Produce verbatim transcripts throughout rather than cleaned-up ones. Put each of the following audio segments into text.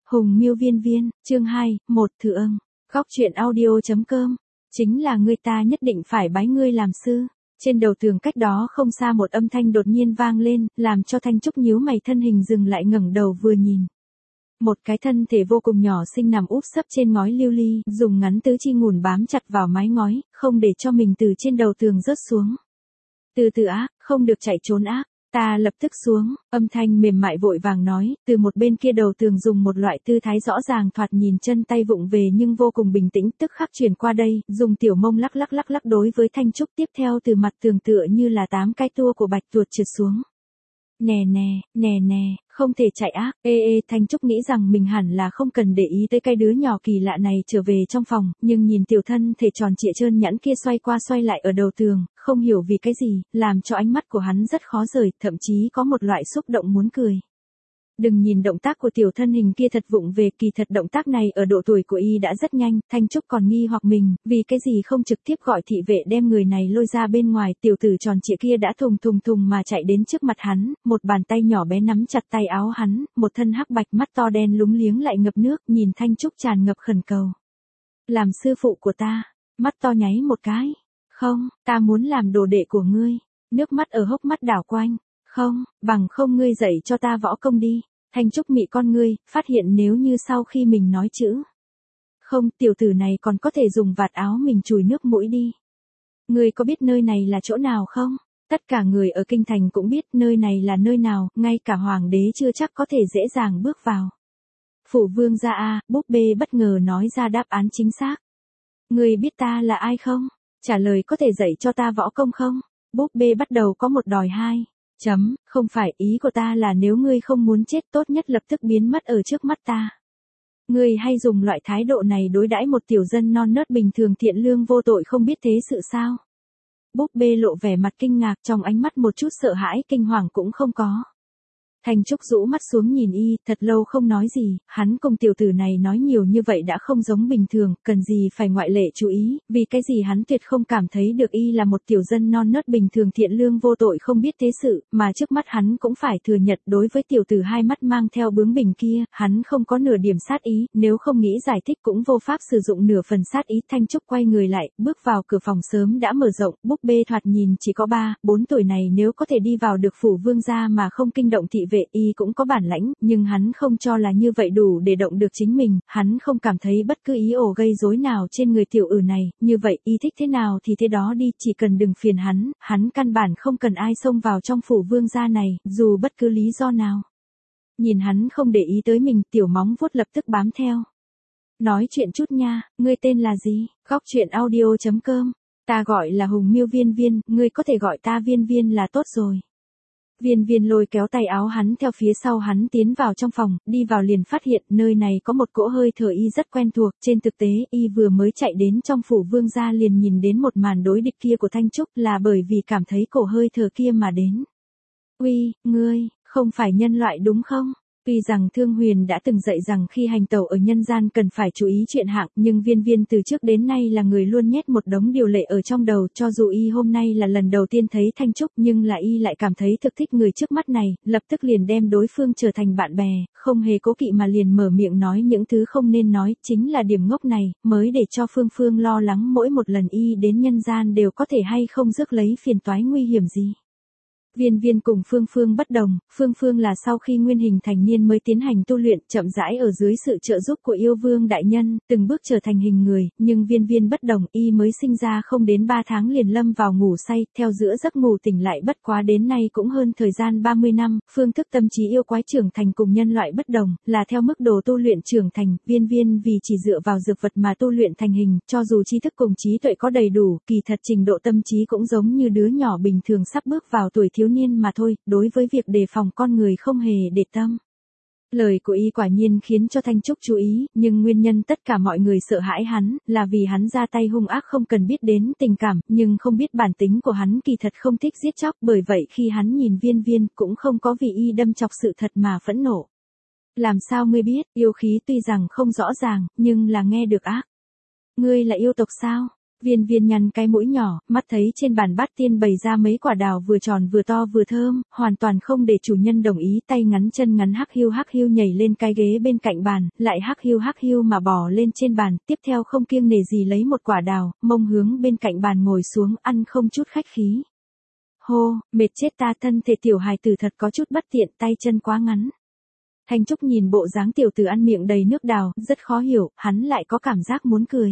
Hùng Miêu Viên Viên, chương hai, một Thử âng. Góc truyện audio.com. Chính là ngươi, ta nhất định phải bái ngươi làm sư. Trên đầu tường cách đó không xa một âm thanh đột nhiên vang lên, làm cho Thanh Trúc nhíu mày, thân hình dừng lại, ngẩng đầu vừa nhìn. Một cái thân thể vô cùng nhỏ xinh nằm úp sấp trên ngói lưu ly, dùng ngắn tứ chi ngùn bám chặt vào mái ngói, không để cho mình từ trên đầu tường rớt xuống. Từ từ á, không được chạy trốn á. Ta lập tức xuống, âm thanh mềm mại vội vàng nói, từ một bên kia đầu tường dùng một loại tư thái rõ ràng thoạt nhìn chân tay vụng về nhưng vô cùng bình tĩnh, tức khắc chuyển qua đây, dùng tiểu mông lắc lắc lắc lắc đối với Thanh Trúc, tiếp theo từ mặt tường tựa như là tám cái tua của bạch tuộc trượt xuống. Nè nè, nè nè, không thể chạy ác, ê ê. Thanh Trúc nghĩ rằng mình hẳn là không cần để ý tới cái đứa nhỏ kỳ lạ này trở về trong phòng, nhưng nhìn tiểu thân thể tròn trịa trơn nhẵn kia xoay qua xoay lại ở đầu tường, không hiểu vì cái gì, làm cho ánh mắt của hắn rất khó rời, thậm chí có một loại xúc động muốn cười. Đừng nhìn động tác của tiểu thân hình kia thật vụng về, kỳ thật động tác này ở độ tuổi của y đã rất nhanh. Thanh Trúc còn nghi hoặc mình, vì cái gì không trực tiếp gọi thị vệ đem người này lôi ra bên ngoài. Tiểu tử tròn trịa kia đã thùng thùng thùng mà chạy đến trước mặt hắn, một bàn tay nhỏ bé nắm chặt tay áo hắn, một thân hắc bạch, mắt to đen lúng liếng lại ngập nước, nhìn Thanh Trúc tràn ngập khẩn cầu. Làm sư phụ của ta. Mắt to nháy một cái. Không, ta muốn làm đồ đệ của ngươi. Nước mắt ở hốc mắt đảo quanh. Không, bằng không ngươi dạy cho ta võ công đi. Thanh Trúc mị con ngươi, phát hiện nếu như sau khi mình nói chữ không, tiểu tử này còn có thể dùng vạt áo mình chùi nước mũi đi. Ngươi có biết nơi này là chỗ nào không? Tất cả người ở kinh thành cũng biết nơi này là nơi nào, ngay cả hoàng đế chưa chắc có thể dễ dàng bước vào. Phủ vương gia a, búp bê bất ngờ nói ra đáp án chính xác. Ngươi biết ta là ai không? Trả lời có thể dạy cho ta võ công không? Búp bê bắt đầu có một đòi hai. Chấm, không phải, ý của ta là nếu ngươi không muốn chết tốt nhất lập tức biến mất ở trước mắt ta. Ngươi hay dùng loại thái độ này đối đãi một tiểu dân non nớt bình thường thiện lương vô tội không biết thế sự sao? Búp bê lộ vẻ mặt kinh ngạc, trong ánh mắt một chút sợ hãi kinh hoàng cũng không có. Thanh Trúc rũ mắt xuống nhìn y, thật lâu không nói gì, hắn cùng tiểu tử này nói nhiều như vậy đã không giống bình thường, cần gì phải ngoại lệ chú ý, vì cái gì hắn tuyệt không cảm thấy được y là một tiểu dân non nớt bình thường thiện lương vô tội không biết thế sự, mà trước mắt hắn cũng phải thừa nhận đối với tiểu tử hai mắt mang theo bướng bỉnh kia, hắn không có nửa điểm sát ý, nếu không nghĩ giải thích cũng vô pháp sử dụng nửa phần sát ý. Thanh Trúc quay người lại, bước vào cửa phòng sớm đã mở rộng, búp bê thoạt nhìn chỉ có ba, bốn tuổi này nếu có thể đi vào được phủ vương gia mà không kinh động thị vệ, y cũng có bản lãnh, nhưng hắn không cho là như vậy đủ để động được chính mình, hắn không cảm thấy bất cứ ý ổ gây rối nào trên người tiểu ử này, như vậy y thích thế nào thì thế đó đi, chỉ cần đừng phiền hắn, hắn căn bản không cần ai xông vào trong phủ vương gia này, dù bất cứ lý do nào. Nhìn hắn không để ý tới mình, tiểu móng vuốt lập tức bám theo. Nói chuyện chút nha, ngươi tên là gì? Góc truyện audio.com. Ta gọi là Hùng Miêu Viên Viên, ngươi có thể gọi ta Viên Viên là tốt rồi. Viên Viên lôi kéo tay áo hắn theo phía sau hắn tiến vào trong phòng, đi vào liền phát hiện nơi này có một cỗ hơi thở y rất quen thuộc, trên thực tế y vừa mới chạy đến trong phủ vương gia liền nhìn đến một màn đối địch kia của Thanh Trúc, là bởi vì cảm thấy cổ hơi thở kia mà đến. Uy, ngươi, không phải nhân loại đúng không? Tuy rằng Thương Huyền đã từng dạy rằng khi hành tẩu ở nhân gian cần phải chú ý chuyện hạng, nhưng Viên Viên từ trước đến nay là người luôn nhét một đống điều lệ ở trong đầu, cho dù y hôm nay là lần đầu tiên thấy Thanh Trúc nhưng là y lại cảm thấy thực thích người trước mắt này, lập tức liền đem đối phương trở thành bạn bè, không hề cố kỵ mà liền mở miệng nói những thứ không nên nói, chính là điểm ngốc này, mới để cho Phương Phương lo lắng mỗi một lần y đến nhân gian đều có thể hay không rước lấy phiền toái nguy hiểm gì. Viên Viên cùng Phương Phương bất đồng, Phương Phương là sau khi nguyên hình thành niên mới tiến hành tu luyện, chậm rãi ở dưới sự trợ giúp của yêu vương đại nhân, từng bước trở thành hình người, nhưng Viên Viên bất đồng, y mới sinh ra không đến ba tháng liền lâm vào ngủ say, theo giữa giấc ngủ tỉnh lại bất quá đến nay cũng hơn thời gian ba mươi năm, phương thức tâm trí yêu quái trưởng thành cùng nhân loại bất đồng, là theo mức độ tu luyện trưởng thành, Viên Viên vì chỉ dựa vào dược vật mà tu luyện thành hình, cho dù trí thức cùng trí tuệ có đầy đủ, kỳ thật trình độ tâm trí cũng giống như đứa nhỏ bình thường sắp bước vào tuổi thiếu niên mà thôi, đối với việc đề phòng con người không hề để tâm. Lời của y quả nhiên khiến cho Thanh Trúc chú ý, nhưng nguyên nhân tất cả mọi người sợ hãi hắn, là vì hắn ra tay hung ác không cần biết đến tình cảm, nhưng không biết bản tính của hắn kỳ thật không thích giết chóc, bởi vậy khi hắn nhìn Viên Viên cũng không có vì y đâm chọc sự thật mà phẫn nộ. Làm sao ngươi biết, yêu khí tuy rằng không rõ ràng, nhưng là nghe được ác. Ngươi là yêu tộc sao? Viên viên nhăn cái mũi nhỏ, mắt thấy trên bàn bát tiên bày ra mấy quả đào vừa tròn vừa to vừa thơm, hoàn toàn không để chủ nhân đồng ý, tay ngắn chân ngắn hắc hiu hắc hiu nhảy lên cái ghế bên cạnh bàn, lại hắc hiu hắc hiu mà bò lên trên bàn, tiếp theo không kiêng nể gì lấy một quả đào, mông hướng bên cạnh bàn ngồi xuống ăn không chút khách khí. Hô, mệt chết ta, thân thể tiểu hài tử thật có chút bất tiện, tay chân quá ngắn. Thanh Trúc nhìn bộ dáng tiểu tử ăn miệng đầy nước đào, rất khó hiểu, hắn lại có cảm giác muốn cười.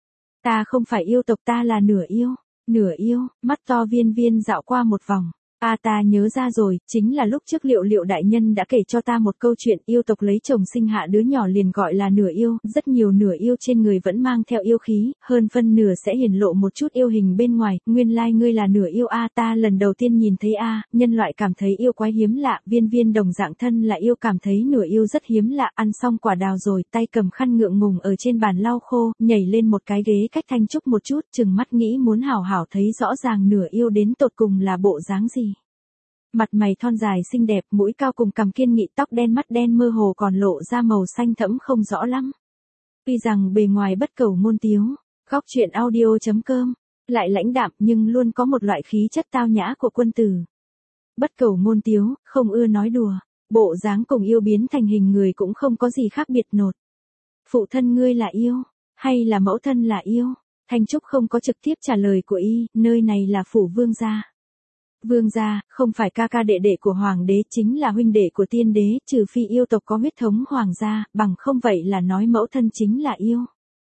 Ta không phải yêu tộc, ta là nửa yêu. Nửa yêu, mắt to viên viên dạo qua một vòng. A à, ta nhớ ra rồi, chính là lúc trước Liệu Liệu đại nhân đã kể cho ta một câu chuyện, yêu tộc lấy chồng sinh hạ đứa nhỏ liền gọi là nửa yêu, rất nhiều nửa yêu trên người vẫn mang theo yêu khí, hơn phân nửa sẽ hiển lộ một chút yêu hình bên ngoài, nguyên lai like ngươi là nửa yêu. A à, ta lần đầu tiên nhìn thấy A, à, nhân loại cảm thấy yêu quái hiếm lạ, viên viên đồng dạng thân là yêu cảm thấy nửa yêu rất hiếm lạ, ăn xong quả đào rồi, tay cầm khăn ngượng ngùng ở trên bàn lau khô, nhảy lên một cái ghế cách Thanh Trúc một chút, chừng mắt nghĩ muốn hảo hảo thấy rõ ràng nửa yêu đến tột cùng là bộ dáng gì. Mặt mày thon dài xinh đẹp, mũi cao cùng cằm kiên nghị, tóc đen mắt đen mơ hồ còn lộ ra màu xanh thẫm không rõ lắm. Tuy rằng bề ngoài bất cầu ngôn tiếu, góc truyện audio chấm com, lại lãnh đạm nhưng luôn có một loại khí chất tao nhã của quân tử. Bất cầu ngôn tiếu, không ưa nói đùa, bộ dáng cùng yêu biến thành hình người cũng không có gì khác biệt nột. Phụ thân ngươi là yêu, hay là mẫu thân là yêu? Thanh Trúc không có trực tiếp trả lời của y, nơi này là phủ vương gia. Vương gia, không phải ca ca đệ đệ của hoàng đế, chính là huynh đệ của tiên đế, trừ phi yêu tộc có huyết thống hoàng gia, bằng không vậy là nói mẫu thân chính là yêu.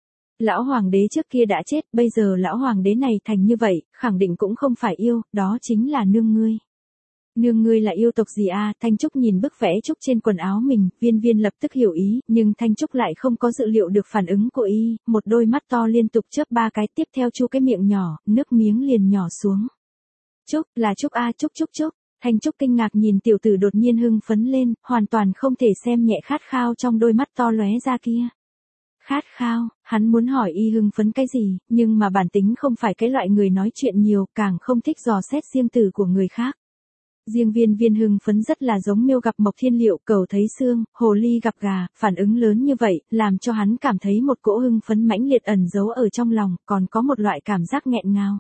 Lão hoàng đế trước kia đã chết, bây giờ lão hoàng đế này thành như vậy, khẳng định cũng không phải yêu, đó chính là nương ngươi. Nương ngươi là yêu tộc gì à? Thanh Trúc nhìn bức vẽ trúc trên quần áo mình, viên viên lập tức hiểu ý, nhưng Thanh Trúc lại không có dự liệu được phản ứng của y, một đôi mắt to liên tục chớp ba cái, tiếp theo chu cái miệng nhỏ, nước miếng liền nhỏ xuống. Trúc, là Trúc a, Trúc Trúc Trúc. Thanh Trúc kinh ngạc nhìn tiểu tử đột nhiên hưng phấn lên, hoàn toàn không thể xem nhẹ khát khao trong đôi mắt to lóe ra kia. Khát khao, hắn muốn hỏi y hưng phấn cái gì, nhưng mà bản tính không phải cái loại người nói chuyện nhiều, càng không thích dò xét riêng tư của người khác. Riêng viên viên hưng phấn rất là giống miêu gặp mộc thiên liệu, cầu thấy xương, hồ ly gặp gà, phản ứng lớn như vậy, làm cho hắn cảm thấy một cỗ hưng phấn mãnh liệt ẩn giấu ở trong lòng, còn có một loại cảm giác nghẹn ngào.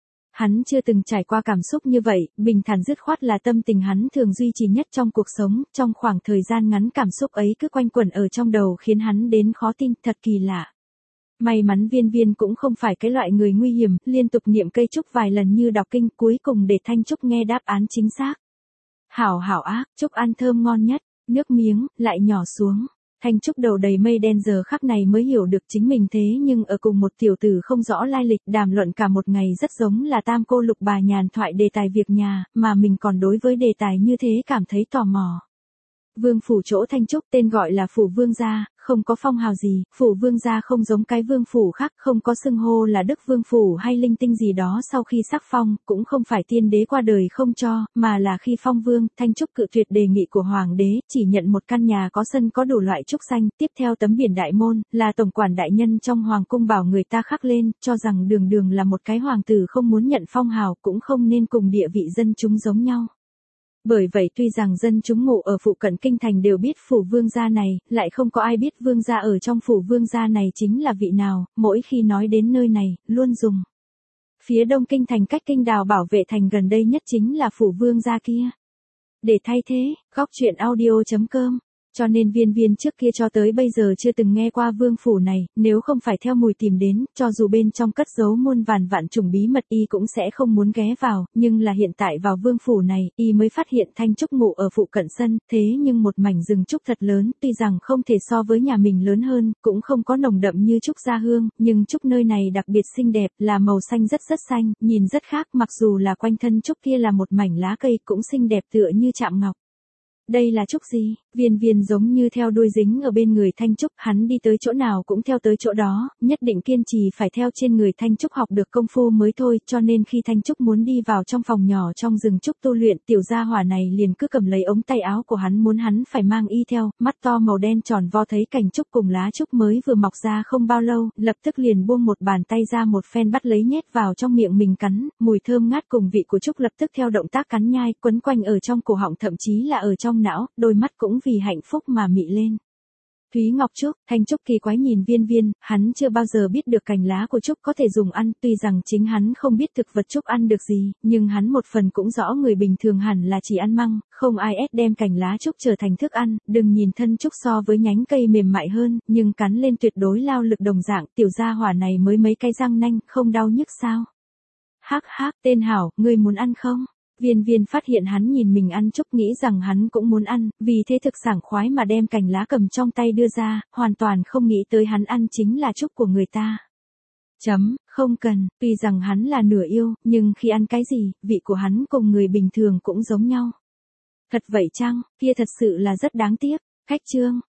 Hắn chưa từng trải qua cảm xúc như vậy, bình thản dứt khoát là tâm tình hắn thường duy trì nhất trong cuộc sống, trong khoảng thời gian ngắn cảm xúc ấy cứ quanh quẩn ở trong đầu khiến hắn đến khó tin, thật kỳ lạ. May mắn viên viên cũng không phải cái loại người nguy hiểm, liên tục niệm cây trúc vài lần như đọc kinh, cuối cùng để Thanh Trúc nghe đáp án chính xác. Hảo hảo ác, Trúc ăn thơm ngon nhất, nước miếng, lại nhỏ xuống. Thanh Trúc đầu đầy mây đen giờ khắc này mới hiểu được chính mình thế nhưng ở cùng một tiểu tử không rõ lai lịch đàm luận cả một ngày rất giống là tam cô lục bà nhàn thoại đề tài việc nhà, mà mình còn đối với đề tài như thế cảm thấy tò mò. Vương phủ chỗ Thanh Trúc tên gọi là phủ vương gia, không có phong hào gì, phủ vương gia không giống cái vương phủ khác, không có xưng hô là đức vương phủ hay linh tinh gì đó sau khi sắc phong, cũng không phải tiên đế qua đời không cho, mà là khi phong vương, Thanh Trúc cự tuyệt đề nghị của hoàng đế, chỉ nhận một căn nhà có sân có đủ loại trúc xanh, tiếp theo tấm biển đại môn, là tổng quản đại nhân trong hoàng cung bảo người ta khắc lên, cho rằng đường đường là một cái hoàng tử không muốn nhận phong hào cũng không nên cùng địa vị dân chúng giống nhau. Bởi vậy tuy rằng dân chúng ngụ ở phụ cận kinh thành đều biết phủ vương gia này, lại không có ai biết vương gia ở trong phủ vương gia này chính là vị nào, mỗi khi nói đến nơi này, luôn dùng. Phía đông kinh thành cách kinh đào bảo vệ thành gần đây nhất chính là phủ vương gia kia. Để thay thế, góc truyện audio chấm com. Cho nên viên viên trước kia cho tới bây giờ chưa từng nghe qua vương phủ này, nếu không phải theo mùi tìm đến, cho dù bên trong cất giấu muôn vàn vạn chủng bí mật y cũng sẽ không muốn ghé vào, nhưng là hiện tại vào vương phủ này, y mới phát hiện Thanh Trúc ngụ ở phụ cận sân, thế nhưng một mảnh rừng trúc thật lớn, tuy rằng không thể so với nhà mình lớn hơn, cũng không có nồng đậm như trúc gia hương, nhưng trúc nơi này đặc biệt xinh đẹp, là màu xanh rất rất xanh, nhìn rất khác, mặc dù là quanh thân trúc kia là một mảnh lá cây cũng xinh đẹp tựa như chạm ngọc. Đây là trúc gì? Viên viên giống như theo đuôi dính ở bên người Thanh Trúc, hắn đi tới chỗ nào cũng theo tới chỗ đó, nhất định kiên trì phải theo trên người Thanh Trúc học được công phu mới thôi, cho nên khi Thanh Trúc muốn đi vào trong phòng nhỏ trong rừng trúc tu luyện, tiểu gia hỏa này liền cứ cầm lấy ống tay áo của hắn muốn hắn phải mang y theo, mắt to màu đen tròn vo thấy cành trúc cùng lá trúc mới vừa mọc ra không bao lâu, lập tức liền buông một bàn tay ra một phen bắt lấy nhét vào trong miệng mình cắn, mùi thơm ngát cùng vị của trúc lập tức theo động tác cắn nhai, quấn quanh ở trong cổ họng thậm chí là ở trong não, đôi mắt cũng vì hạnh phúc mà mị lên. Thúy Ngọc Trúc, Thanh Trúc kỳ quái nhìn Viên Viên, hắn chưa bao giờ biết được cành lá của Trúc có thể dùng ăn, tuy rằng chính hắn không biết thực vật Trúc ăn được gì, nhưng hắn một phần cũng rõ người bình thường hẳn là chỉ ăn măng, không ai ép đem cành lá Trúc trở thành thức ăn, đừng nhìn thân Trúc so với nhánh cây mềm mại hơn, nhưng cắn lên tuyệt đối lao lực đồng dạng, tiểu gia hỏa này mới mấy cái răng nanh, không đau nhức sao? Hắc hắc, tên hảo, ngươi muốn ăn không? Viên Viên phát hiện hắn nhìn mình ăn Trúc nghĩ rằng hắn cũng muốn ăn, vì thế thực sảng khoái mà đem cành lá cầm trong tay đưa ra, hoàn toàn không nghĩ tới hắn ăn chính là Trúc của người ta. Chấm, không cần, tuy rằng hắn là nửa yêu, nhưng khi ăn cái gì, vị của hắn cùng người bình thường cũng giống nhau. Thật vậy chăng, kia thật sự là rất đáng tiếc. Khách trương,